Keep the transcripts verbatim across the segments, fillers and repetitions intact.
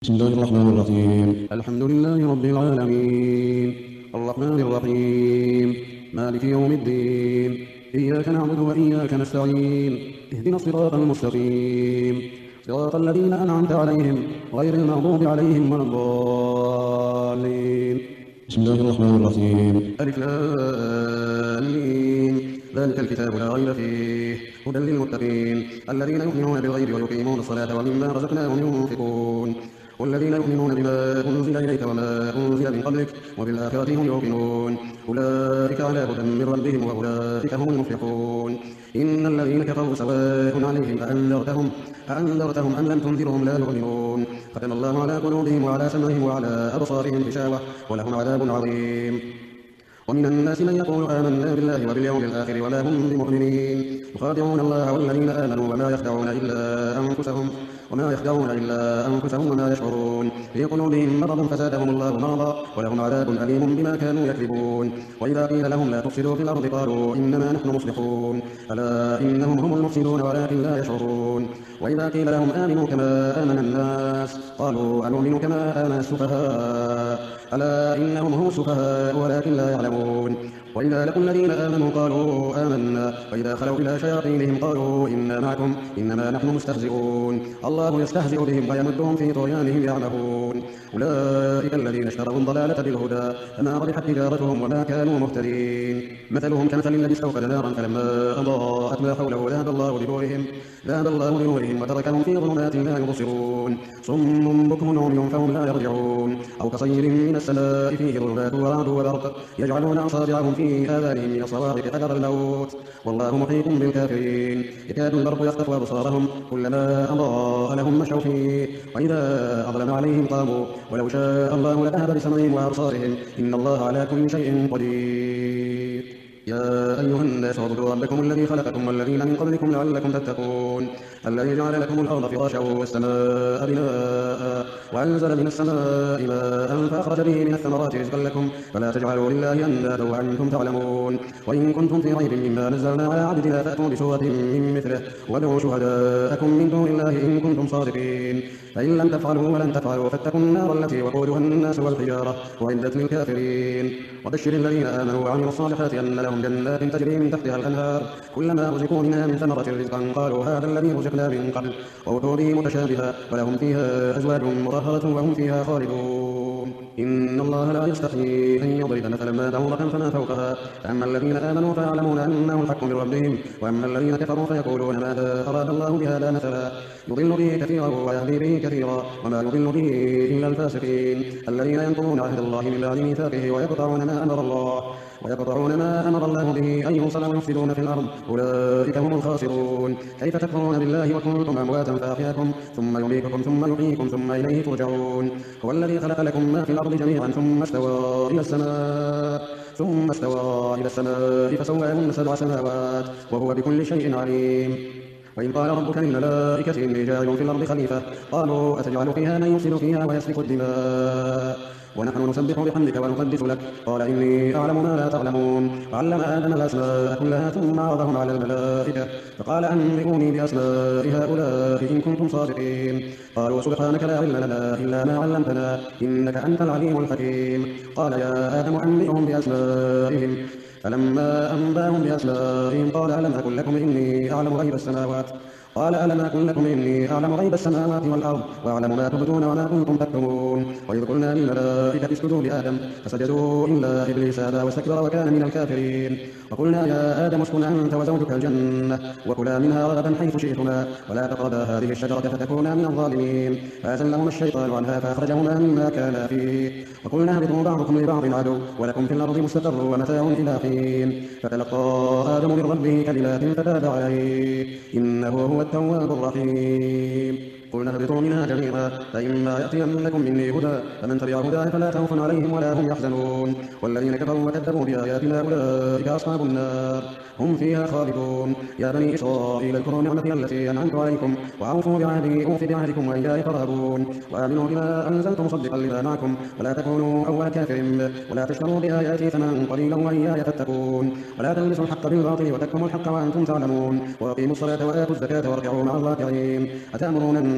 بسم الله الرحمن الرحيم. الحمد لله رب العالمين، الرحمن الرحيم، مالك يوم الدين. إياك نعبد وإياك نستعين، اهدنا الصراط المستقيم، صراط الذين أنعمت عليهم غير المغضوب عليهم ولا الضالين. بسم الله الرحمن الرحيم. ألف لام ميم. ذلك الكتاب لا ريب فيه هدى للمتقين الذين يؤمنون بالغيب ويقيمون الصلاة ومما رزقناهم ينفقون والذين يؤمنون بما أنزل إليك وما أنزل من قبلك وبالآخرة هم يوقنون أولئك على هدى من ربهم وأولئك هم المفلحون. إن الذين كفروا سواء عليهم أأنذرتهم أأنذرتهم أم لم تنذرهم لا يؤمنون ختم الله على قلوبهم وعلى سمعهم وعلى أبصارهم غشاوة ولهم عذاب عظيم. ومن الناس من يقول آمنا بالله وباليوم الآخر وما هم بمؤمنين يخادعون الله والذين آمنوا وما يخدعون إلا أنفسهم وما يخدعون إلا أنفسهم وما يشعرون في قلوبهم مرض فزادهم الله مرضا ولهم عذاب أليم بما كانوا يكذبون. وإذا قيل لهم لا تفسدوا في الأرض قالوا إنما نحن مصلحون ألا إنهم هم المفسدون ولكن لا يشعرون. وإذا قيل لهم آمنوا كما آمن الناس قالوا أنؤمن كما آمن السفهاء ألا إنهم هم السفهاء ولكن لا يعلمون. وإذا لقوا الذين آمنوا قالوا آمنا وإذا خلوا إلى شياطينهم قالوا إنا معكم إنما نحن مستهزئون الله يستهزئ بهم ويمدهم في طغيانهم يعمهون. أولئك الذين اشتروا الضلالة بالهدى فما ربحت تجارتهم وما كانوا مهتدين. مثلهم كمثل الذي استوقد نارا فلما أضاءت ما حوله ذهب الله بنورهم ذهب الله بنورهم وتركهم في ظلمات لا يبصرون صم بكم عمي فهم لا يرجعون. أو كصيب من السماء فيه ظلمات ورعد وبرق يجعلون أصابعهم في آذانهم من الصواعق حذر الموت والله محيط بالكافرين. يكاد البرق يخطف أبصارهم كلما أضاء لهم مشوا فيه وإذا أظلم عليهم قاموا ولو شاء الله لذهب بسمعهم وأبصارهم إن الله على كل شيء قدير. يا أيها الناس اعبدوا ربكم الذي خلقكم والذين من قبلكم لعلكم تتقون الذي جعل لكم الأرض فراشا والسماء بناء وأنزل من السماء ماء فأخرج به من الثمرات رزقا لكم فلا تجعلوا لله أندادا وأنتم تعلمون. وإن كنتم في ريب مما نزلنا على عبدنا فأتوا بسورة من مثله وادعوا شهداءكم من دون الله إن كنتم صادقين فإن لم تفعلوا ولن تفعلوا فاتقوا النار التي وقودها الناس والحجارة أعدت للكافرين. وبشر الذين آمنوا وعملوا الصالحات أن لهم جنات تجري من تحتها الأنهار كلما رزقوا منها من ثمرة رزقا قالوا هذا الذي رزقنا من قبل وأتوا به متشابها ولهم فيها أزواج مطهرة وهم فيها خالدون. إن الله لا يستحيي أن يضرب مثلا ما بعوضة فما فوقها فأما الذين آمنوا فيعلمون أنه الحق من ربهم وأما الذين كفروا فيقولون ماذا أراد الله بهذا مثلا يضل به كثيرا ويهدي به كثيرا وما يضل به إلا الفاسقين الذين ينقضون عهد الله من بعد ميثاقه ويقطعون ما أمر الله ويقطعون ما أمر الله به أن يوصل ويفسدون في الأرض أولئك هم الخاسرون. كيف تكفرون بالله وكنتم أمواتا فأحياكم ثم يميتكم ثم يحييكم ثم إليه ترجعون. هو الذي خلق لكم ما في الأرض جميعا ثم استوى إلى السماء ثم استوى إلى السماء فسواهن سبع سماوات وهو بكل شيء عليم. وإن قال ربك للملائكة إني جاعل في الأرض خليفة قالوا أتجعل فيها من يفسد فيها ويسفك الدماء ونحن نسبح بحمدك ونقدس لك قال إني أعلم ما لا تعلمون. وعلم آدم الأسماء كلها ثم عرضهم على الملائكة فقال أنبئوني بأسماء هؤلاء إن كنتم صادقين قالوا سبحانك لا علم لنا إلا ما علمتنا إنك أنت العليم الحكيم. قال يا آدم أنبئهم بأسمائهم فلما أنباهم بأسمائهم قال ألم أقل لكم إني أعلم غيب السماوات قال ألم أقل لكم إني أعلم غيب السماوات والأرض وأعلم ما تبدون وما كنتم تكتمون. وإذ قلنا للملائكة اسجدوا لآدم فسجدوا إلا إبليس أبى واستكبر وكان من الكافرين. وقلنا يا آدم اسكن أنت وزوجك الجنة وكلا منها رغدا حيث شئتما ولا تقربا هذه الشجرة فتكونا من الظالمين فأزلهما الشيطان عنها فأخرجهما مما كانا فيه وقلنا اهبطوا بعضكم لبعض عدو ولكم في الأرض مستقر ومتاع إلى حين فتلقى آدم من ربه كلمات فتاب عليه إنه هو التواب الرحيم. قلنا اهبطوا منها جميعا فإما يأتينكم مني هدى فمن تبع هداي فلا خوف عليهم ولا هم يحزنون. والذين كفروا وكذبوا بآياتنا أولئك أصحاب النار هم فيها خالدون. يا بني إسرائيل اذكروا نعمتي التي أنعمت عليكم وأوفوا بعهدي أوف بعهدكم وإياي فارهبون. وآمنوا بما أنزلت مصدقا لما معكم ولا تكونوا أول كافر ولا تشتروا بآياتي ثمنا قليلا وإياي فاتقون. ولا تلبسوا الحق بالباطل وتكتموا الحق وأنتم تعلمون. وأقيموا الصلاة وآتوا الزكاة واركعوا مع الراكعين. أتأمرون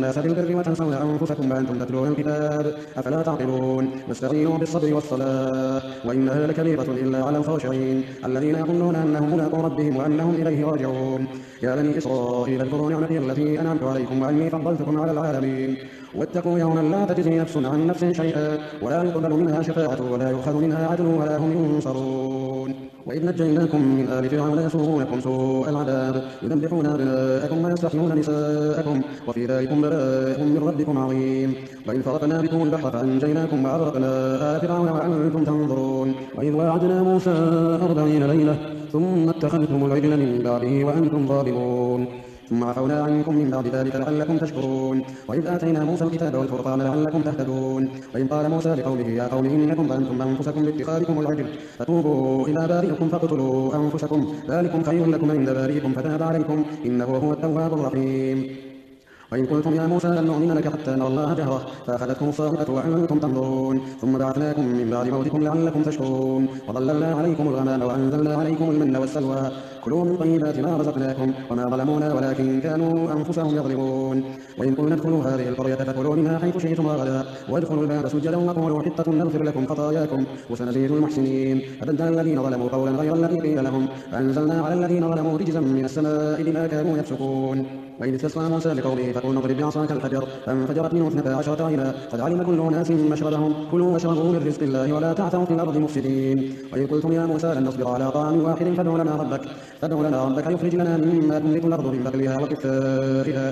الناس بالبر وتنسون أنفسكم وأنتم تتلون الكتاب أفلا تعقلون واستعينوا بالصبر والصلاة وإنها لكبيرة إلا على الخاشعين الذين يظنون أنهم ملاقو ربهم وأنهم إليه راجعون يا بني إسرائيل اذكروا نعمتي التي أنعمت عليكم وأني فضلتكم على العالمين واتقوا يوما لا تجزي نفس عن نفس شيئا ولا يقبل منها شفاعة ولا يؤخذ منها عدل ولا هم ينصرون وإذ نجيناكم من آل فرعون يسومونكم سوء العذاب يذبحون أبناءكم ويستحيون نساءكم وفي ذلكم بلاء من ربكم عظيم وإذ فرقنا بكم البحر فأنجيناكم وأغرقنا آل فرعون وأنتم تنظرون وإذ واعدنا موسى أربعين ليلة ثم اتخذتم العجل من بعده وأنتم ظالمون ثم عفونا عنكم من بعد ذلك لعلكم تشكرون وإذ آتينا موسى الكتاب والفرقان لعلكم تهتدون وإذ قال موسى لقومه يا قوم إنكم ظلمتم أنفسكم باتخاذكم العجل فتوبوا إلى بارئكم فاقتلوا أنفسكم ذلكم خير لكم عند بارئكم فتاب عليكم إنه هو التواب الرحيم وإن قلتم يا موسى لن نؤمن لك حتى نرى الله جهرة فأخذتكم الصاعقة وأنتم تنظرون ثم بعثناكم من بعد موتكم لعلكم تشكرون وظللنا عليكم الغمام وأنزلنا عليكم المن والسلوى كلوا من طيبات ما رزقناكم وما ظلمونا ولكن كانوا أنفسهم يظلمون وإن قلنا ادخلوا هذه القرية فكلوا منها حيث شئتم رغدا وادخلوا الباب سجدا وقولوا حطة نغفر لكم خطاياكم وسنزيد المحسنين فبدل الذين ظلموا قولا غير الذي قيل لهم فأنزلنا على الذين ظلموا رجزا من السماء بما كانوا يفسقون وإذ استسقى موسى لقومه فقلنا اضرب بعصاك الحجر فانفجرت منه اثنتا عشرة عينا قد علم كل أناس مشربهم كلوا واشربوا من رزق الله ولا تعثوا في الأرض مفسدين وإذ قلتم يا موسى لن نصبر على طعام واحد فادع لنا ربك فادع لنا ربك يخرج لنا مما تنبت الأرض من بقلها وكثائها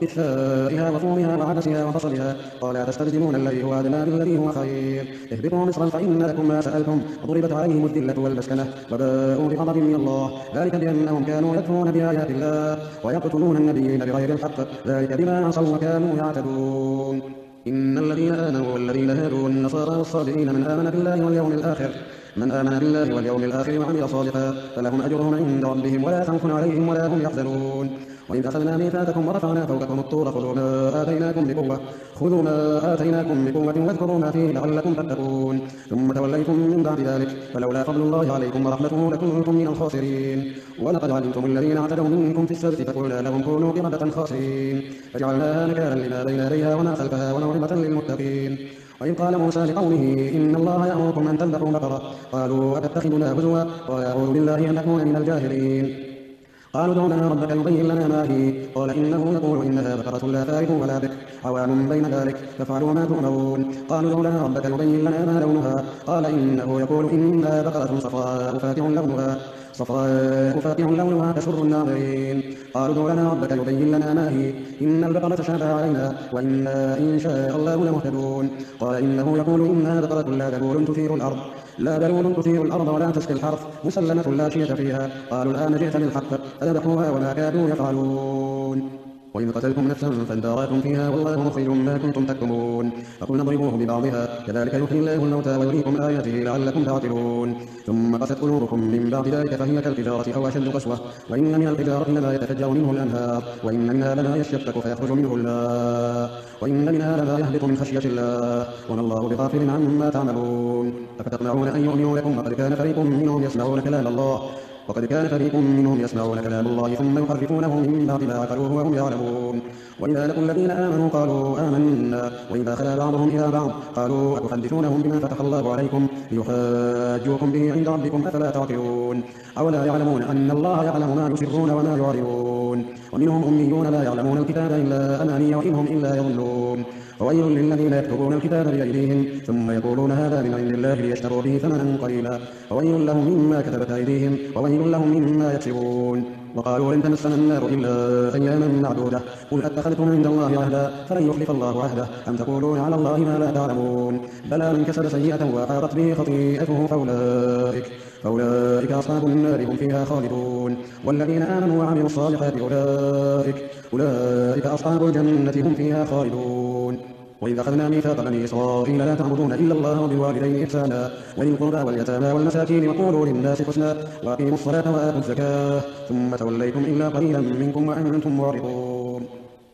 وكثائها وفومها وعدسها وبصلها قال أتستبدلون الذي هو أدنى بالذي هو خير اهبطوا مصرا فإن لكم ما سألتم وضربت عليهم الذلة والمسكنة وباءوا بغضب من الله ذلك بأنهم كانوا يكفرون بآيات الله ويقتلون النبيين بغير الحق ذلك بما عصوا وكانوا يعتدون إن الذين آمنوا والذين هادوا والنصارى والصابئين من آمن بالله واليوم الآخر من آمن بالله واليوم الآخر وعمل صالحا فلهم أجرهم عند ربهم ولا خوف عليهم ولا هم يحزنون وإذ أخذنا ميثاقكم ورفعنا فوقكم الطور خذوا ما آتيناكم بقوة خذوا ما آتيناكم بقوة واذكروا ما فيه لعلكم تتقون ثم توليتم من بعد ذلك فلولا فضل الله عليكم ورحمته لكنتم من الخاسرين ولقد علمتم الذين اعتدوا منكم في السبت فقلنا لهم كونوا قردة خاسرين فجعلناها نكالا لما بين يديها وما خلفها وموعظة للمتقين وإذ قال موسى لقومه إن الله يأمركم أن تذبحوا بقرة قالوا أتتخذنا هزوا قال أعوذ بالله أن أكون من الجاهلين قالوا ادع لنا ربك يبين لنا ما هي قال إنه يقول إنها بقرة لا فارغ ولا بكر عوان بين ذلك فافعلوا ما تؤمرون قالوا ادع لنا ربك يبين لنا ما لونها قال إنه يقول إنها بقرة صفراء فاتح لونها صفراء فاتح لونها تسر الناظرين قالوا ادع لنا ربك يبين لنا ما هي إن البقرة تشابه علينا وإنا إن شاء الله لمهتدون قال إنه يقول إنها بقرة لا ذلول تثير الأرض لا ذلول تثير الأرض ولا تسقي الحرث مسلمة لا شية فيها قالوا الآن جئت بالحق فذبحوها وما كادوا يفعلون وإن قتلتم نفسا فادارأتم فيها والله مخرج ما كنتم تكتمون فقلنا اضربوه ببعضها كذلك يحيي الله الموتى ويريكم آياته لعلكم تعقلون ثم قست قلوبكم من بعد ذلك فهي كالحجارة أو أشد قسوة وإن من الحجارة لما يتفجر منه الأنهار وإن منها لما يشقق فيخرج منه الماء وإن منها لما يهبط من خشية الله وما الله بغافل عما تعملون أفتطمعون أن يؤمنوا لكم وقد كان فريق منهم يسمعون كلام الله وقد كان فريق منهم يسمعون كلام الله ثم يحرفونه من بعد ما عقلوه وهم يعلمون وإذا لقوا الذين آمنوا قالوا آمنا وإذا خلا بعضهم إلى بعض قالوا أتحدثونهم بما فتح الله عليكم ليحاجوكم به عند ربكم أفلا تعقلون أولا يعلمون أن الله يعلم ما يسرون وما يعلنون ومنهم أميون لا يعلمون الكتاب إلا أماني وإنهم إلا يظنون وويل للذين يكتبون الكتاب بأيديهم ثم يقولون هذا من عند الله ليشتروا به ثمنا قليلا وويل لهم مما كتبت أيديهم وويل لهم مما يكسبون وقالوا لن تمسنا النار إلا أياما معدودة قل أتخذتم عند الله عهدا فلن يخلف الله عهده أم تقولون على الله ما لا تعلمون بلى من كسب سيئة وأحاطت به خطيئته فأولئك فأولئك أصحاب النار هم فيها خالدون والذين آمنوا وعملوا الصالحات أولئك أولئك أصحاب الجنة هم فيها خالدون وإذ أخذنا ميثاق بني إسرائيل لا تعبدون إلا الله وبالوالدين إحسانا وذي القربى واليتامى والمساكين وقولوا للناس حسنا وأقيموا الصلاة وآتوا الزكاة ثم توليتم إلا قليلا منكم وأنتم معرضون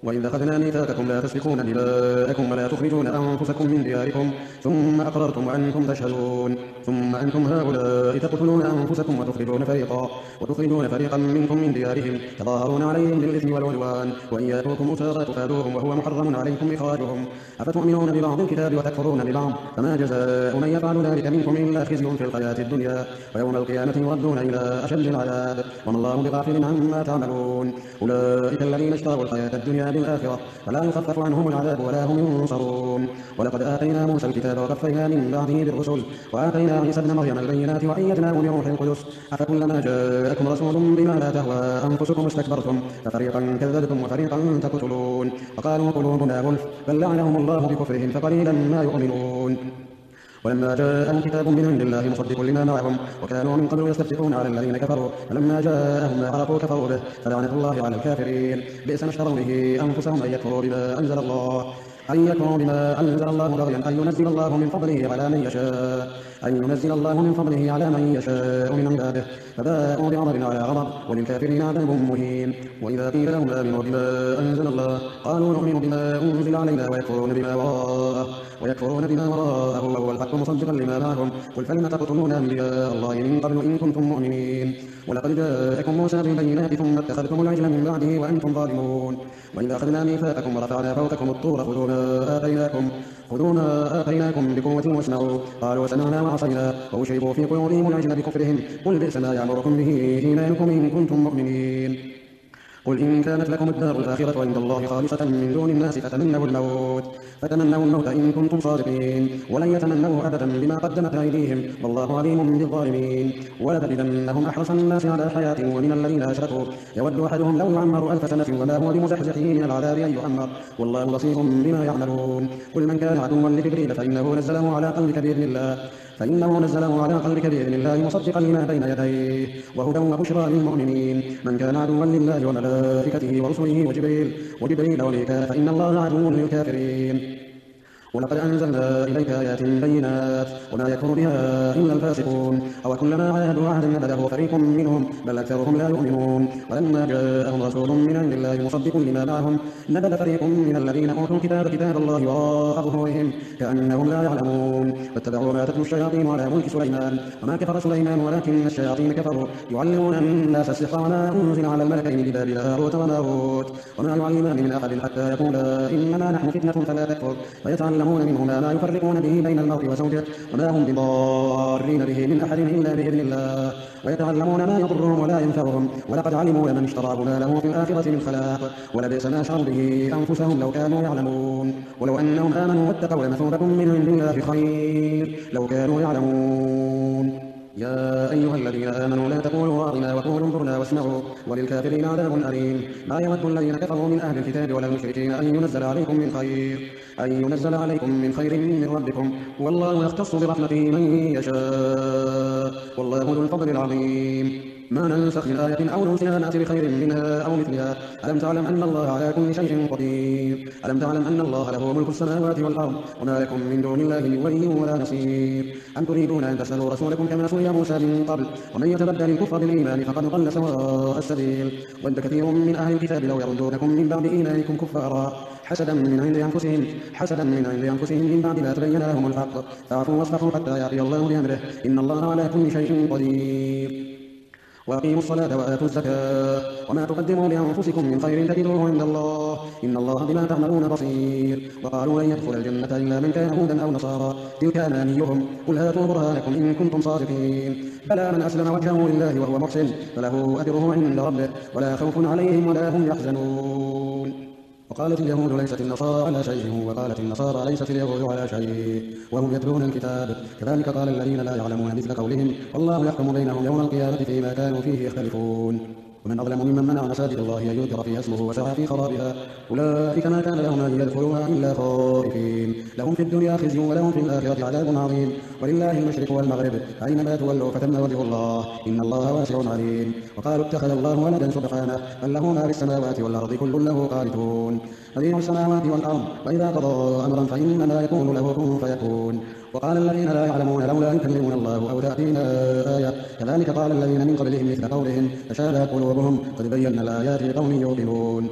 وإذ أخذنا ميثاقكم لا تسفكون دماءكم ولا تخرجون أنفسكم من دياركم ثم أقررتم وأنتم تشهدون ثم أنتم هؤلاء تقتلون أنفسكم وتخرجون فريقا وتخرجون فريقا منكم من ديارهم تظاهرون عليهم بالإثم والعدوان وإن يأتوكم أسارى تفادوهم وهو محرم عليكم إخراجهم أفتؤمنون ببعض الكتاب وتكفرون ببعض فما جزاء من يفعل ذلك منكم إلا خزي في الحياة الدنيا ويوم القيامة يردون إلى أشد العذاب وما الله بغافل عما تعملون أولئك الذين اشتروا الحياة الدنيا بالآخرة فلا يخفف عنهم العذاب ولا هم ينصرون ولقد آتينا موسى الكتاب وكفينا من بعده بالرسل وآتينا عيسى ابن مريم البينات وأيدناه بروح القدس أفكلما جاءكم رسول بما لا تهوى أنفسكم استكبرتم ففريقا كذبتم وفريقا تقتلون وقالوا قلوبنا غلف بل لعنهم الله بكفرهم فقليلا ما يؤمنون ولما جاءهم كتاب من عند الله مصدق لما معهم وكانوا من قبل يستفتحون على الذين كفروا فلما جاءهم ما عرفوا كفروا به فلعنة الله على الكافرين بئس ما اشتروا به أنفسهم أن يكفروا بما أنزل الله أن يكفروا بما أنزل الله بغيا أن ينزل الله من فضله على من يشاء أن ينزل الله من فضله على من يشاء من عباده فباءوا بغضب على غضب وللكافرين عذاب مهين وإذا قيل لهم آمنوا بما أنزل الله قالوا نؤمن بما أنزل علينا ويكفرون بما وراءه ويكفرون بما وراءه وهو الحق مصدقا لما معهم قل فلم تقتلون أنبياء الله من قبل إن كنتم مؤمنين ولقد جاءكم موسى بالبينات ثم اتخذتم العجل من بعده وأنتم ظالمون وإذا أخذنا ميثاقكم ورفعنا فوقكم الطور خذوا ما آتيناكم خذوا ما آتيناكم بقوة واسمعوا قالوا سمعنا وعصينا وأشربوا في قلوبهم العجل بكفرهم قل بئس ما يأمركم به إيمانكم إن كنتم مؤمنين قل إن كانت لكم الدار الآخرة عند الله خالصة من دون الناس فتمنوا الموت فتمنوا الموت إن كنتم صادقين ولن يتمنوا أبدا بما قدمت أيديهم والله عليم بالظالمين ولتجدنهم أحرص الناس على حياة ومن الذين أشركوا يود أحدهم لو يعمر ألف سنة وما هو بمزحزحه من العذاب أن يعمر والله بصير بما يعملون قل من كان عدوا لجبريل فإنه نزله على قلبك بإذن الله فإنه نزله على قلبك بإذن الله مصدقا لما بين يديه وهدى وبشرى للمؤمنين من كان عدوا لله وملائكته ورسله وجبريل وجبريل وميكال فإن الله عدو للكافرين ولقد أنزلنا إليك آيات بينات وما يكفر بها إلا الفاسقون أو كلما عاهدوا عهدا نبذه فريق منهم بل أكثرهم لا يؤمنون ولما جاءهم رسول من عند الله مصدق لما معهم نبذ فريق من الذين أوتوا الكتاب كتاب الله وراء ظهورهم كأنهم لا يعلمون واتبعوا ما تتلو الشياطين على ملك سليمان وما كفر سليمان ولكن الشياطين كفروا يعلمون الناس السحر وما أنزل على الملكين ببابل هاروت وماروت وما يعلمان من أحد حتى يقولا إنما نحن فتنة فلا تكفر ويتعلمون منهما ما يفرقون به بين المرء وزوجه وما هم بضارين به من أحد إلا بإذن الله ويتعلمون ما يضرهم ولا ينفعهم ولقد علموا لمن اشتراه ما له في الآخرة من خلاق ولبئس ما شروا به أنفسهم لو كانوا يعلمون ولو أنهم آمنوا واتقوا لمثوبة من عند الله خير لو كانوا يعلمون يا أيها الذين آمنوا لا تقولوا راعنا وقولوا انظرنا واسمعوا وللكافرين عذاب أليم ما يود الذين كفروا من أهل الكتاب ولا المشركين أن ينزل عليكم من خير أن ينزل عليكم من خير من ربكم والله يختص برحمته من يشاء والله ذو الفضل العظيم ما ننسخ من آية أو ننسها نأتي بخير منها أو مثلها ألم تعلم أن الله على كل شيء قدير ألم تعلم أن الله له ملك السماوات والأرض وما لكم من دون الله من ولي ولا نصير أم تريدون أن تسألوا رسولكم كما سئل موسى من قبل ومن يتبدل الكفر بالإيمان فقد ضل سواء السبيل ود كثير من أهل الكتاب لو يردونكم من بعد إيمانكم كفارا حسدا من عند أنفسهم حسدا من عند أنفسهم من بعد ما تبين لهم الحق فاعفوا واصفحوا حتى يأتي الله بأمره إن الله على كل شيء قدير وأقيموا الصلاة وآتوا الزكاة وما تقدموا لأنفسكم من خير تجدوه عند الله إن الله بما تعملون بصير وقالوا لن يدخل الجنة إلا من كان هودا أو نصارى تلك أمانيهم قل هاتوا برهانكم إن كنتم صادقين بلى من أسلم وجهه لله وهو محسن فله أجره عند ربه ولا خوف عليهم ولا هم يحزنون وقالت اليهود ليست النصارى على شيء وقالت النصارى ليست اليهود على شيء وهم يتلون الكتاب كذلك قال الذين لا يعلمون مثل قولهم والله يحكم بينهم يوم القيامة فيما كانوا فيه يختلفون ومن أظلم ممن منع مساجد الله أن يذكر فيها اسمه وسعى في خرابها أولئك ما كان لهم أن يدخلوها إلا خائفين لهم في الدنيا خزي ولهم في الآخرة عذاب عظيم ولله المشرق والمغرب أينما تولوا فتم وجه الله إن الله واسع عليم وقالوا اتخذ الله ولدا سبحانه بل له ما في السماوات والأرض كل له قانتون بديع السماوات والأرض وإذا قضى أمرا فإنما يكون له كن فيكون وقال الذين لا يعلمون لولا يكلمنا الله أو تأتينا آية كذلك قال الذين من قبلهم مثل قولهم تشابهت قلوبهم قد بينا الآيات لقوم يوقنون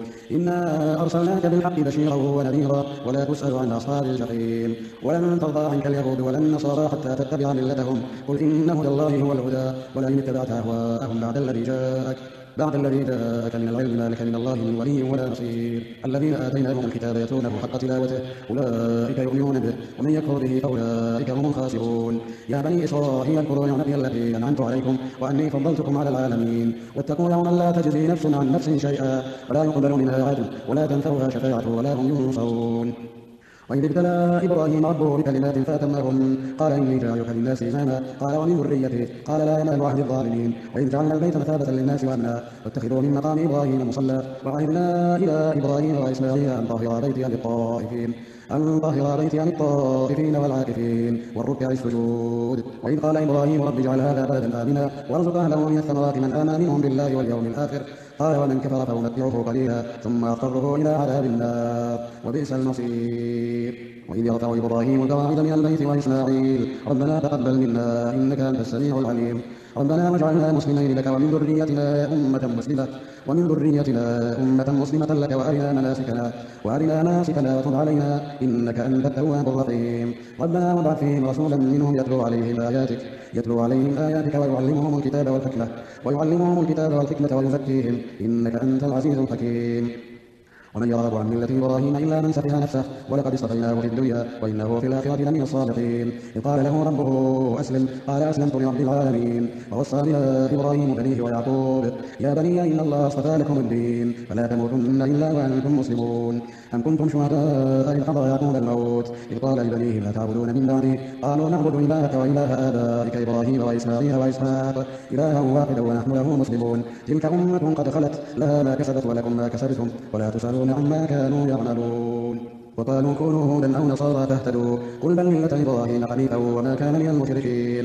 إنا أرسلناك بالحق بشيرا ونذيرا ولا تسأل عن أصحاب الجحيم ولن ترضى عنك اليهود ولا النصارى حتى تتبع ملتهم قل إن هدى الله هو الهدى ولئن اتبعت أهواءهم بعد الذي جاءك بعد الذي جاءك من العلم ما لك من الله من ولي ولا نصير الذين آتيناهم الكتاب يتلونه حق تلاوته أولئك يؤمنون به ومن يكفر به فأولئك هم الخاسرون يا بني إسرائيل اذكروا نعمتي التي أنعمت عليكم وأني فضلتكم على العالمين واتقوا يوما لا تجزي نفس عن نفس شيئا ولا يقبل منها عدل ولا تنفعها شفاعة ولا هم ينصرون وإذ ابتلى إبراهيم ربه بكلمات فأتمهن قال إني جاعلك للناس إماما قال ومن ذريتي قال لا ينال عهد الظالمين وإذ جعلنا البيت مثابة للناس وأمنا واتخذوا من مقام إبراهيم مصلى وعهدنا إلى إبراهيم وإسماعيل أن طهر بيتي للطائفين أن طهر بيتي عن الطائفين والعاكفين والركع السجود وإذ قال إبراهيم رب اجعل هذا بلدا آمنا وارزق أهله من الثمرات من آمن منهم بالله واليوم الآخر قال ومن كفر فأمتعه قليلا ثم أضطره إلى عذاب النار وبئس المصير وإذ يرفع إبراهيم القواعد من البيت وإسماعيل ربنا تقبل منا إنك أنت السميع العليم ربنا واجعلنا مسلمين لك ومن ذريتنا أمة مسلمة ومن ذريتنا أمة مسلمة لك وأرنا مناسكنا وأرنا مناسكنا وتب علينا إنك أنت التواب الرحيم ربنا وابعث فيهم رسولا منهم يتلو عليهم آياتك يتلو عليهم آياتك ويعلمهم الكتاب والحكمة ويعلمهم الكتاب والحكمة ويزكيهم إنك أنت العزيز الحكيم ومن يرغب عن ملة إبراهيم إلا من سفه نفسه ولقد اصطفيناه في الدنيا وإنه في الآخرة لمن الصالحين إذ قال له ربه أسلم قال أسلمت لرب العالمين ووصى بها إبراهيم بنيه ويعقوب يا بني إن الله اصطفى لكم الدين فلا تموتن إلا وأنتم مسلمون أم كنتم شهداء إذ حضر يعقوب الموت إذ قال لبنيه لا تعبدون من بعدي قالوا نعبد إلهك وإله آبائك إبراهيم وإسماعيل وإسحاق إلها واحدا ونحن له مسلمون تلك أمة قد خلت لها ما كسبت ولكم ما كسبتم ولا تسألون عما كانوا يعملون وقالوا كونوا هودا أو نصارى تهتدوا قل بل ملة إبراهيم حنيفا وما كان من المشركين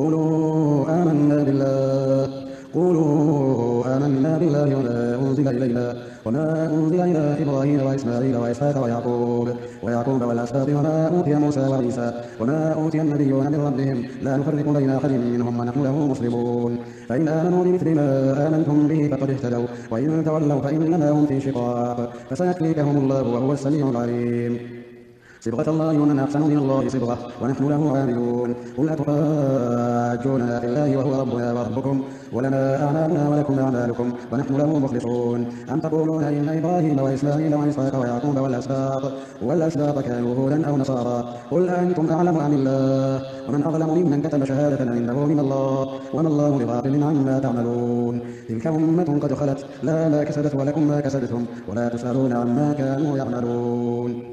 قولوا آمنا بالله قولوا آمنا بالله وما أنزل إلينا وما أنزل إلى إبراهيم وإسماعيل وإسحاق ويعقوب ويعقوب والأسباط وما أوتي موسى وعيسى وما أوتي النبيون من ربهم لا نفرق بين أحد منهم ونحن له مسلمون فإن آمنوا بمثل ما آمنتم به فقد اهتدوا وإن تولوا فإنما هم في شقاق فسيكفيكهم الله وهو السميع العليم صبغة الله ومن أحسن من الله صبغة ونحن له عابدون قل أتحاجوننا في الله وهو ربنا وربكم ولنا أعمالنا ولكم أعمالكم ونحن له مخلصون أم تقولون إن إبراهيم وإسماعيل وإسحاق ويعقوب والأسباط والأسباط كانوا هودا أو نصارى قل أنتم أعلم عن الله ومن أظلم ممن كتم شهادة عنده من الله وما الله بغافل عما تعملون تلك أمة قد خلت لها ما كسبت ولكم ما كسبتم ولا تسألون عما كانوا يعملون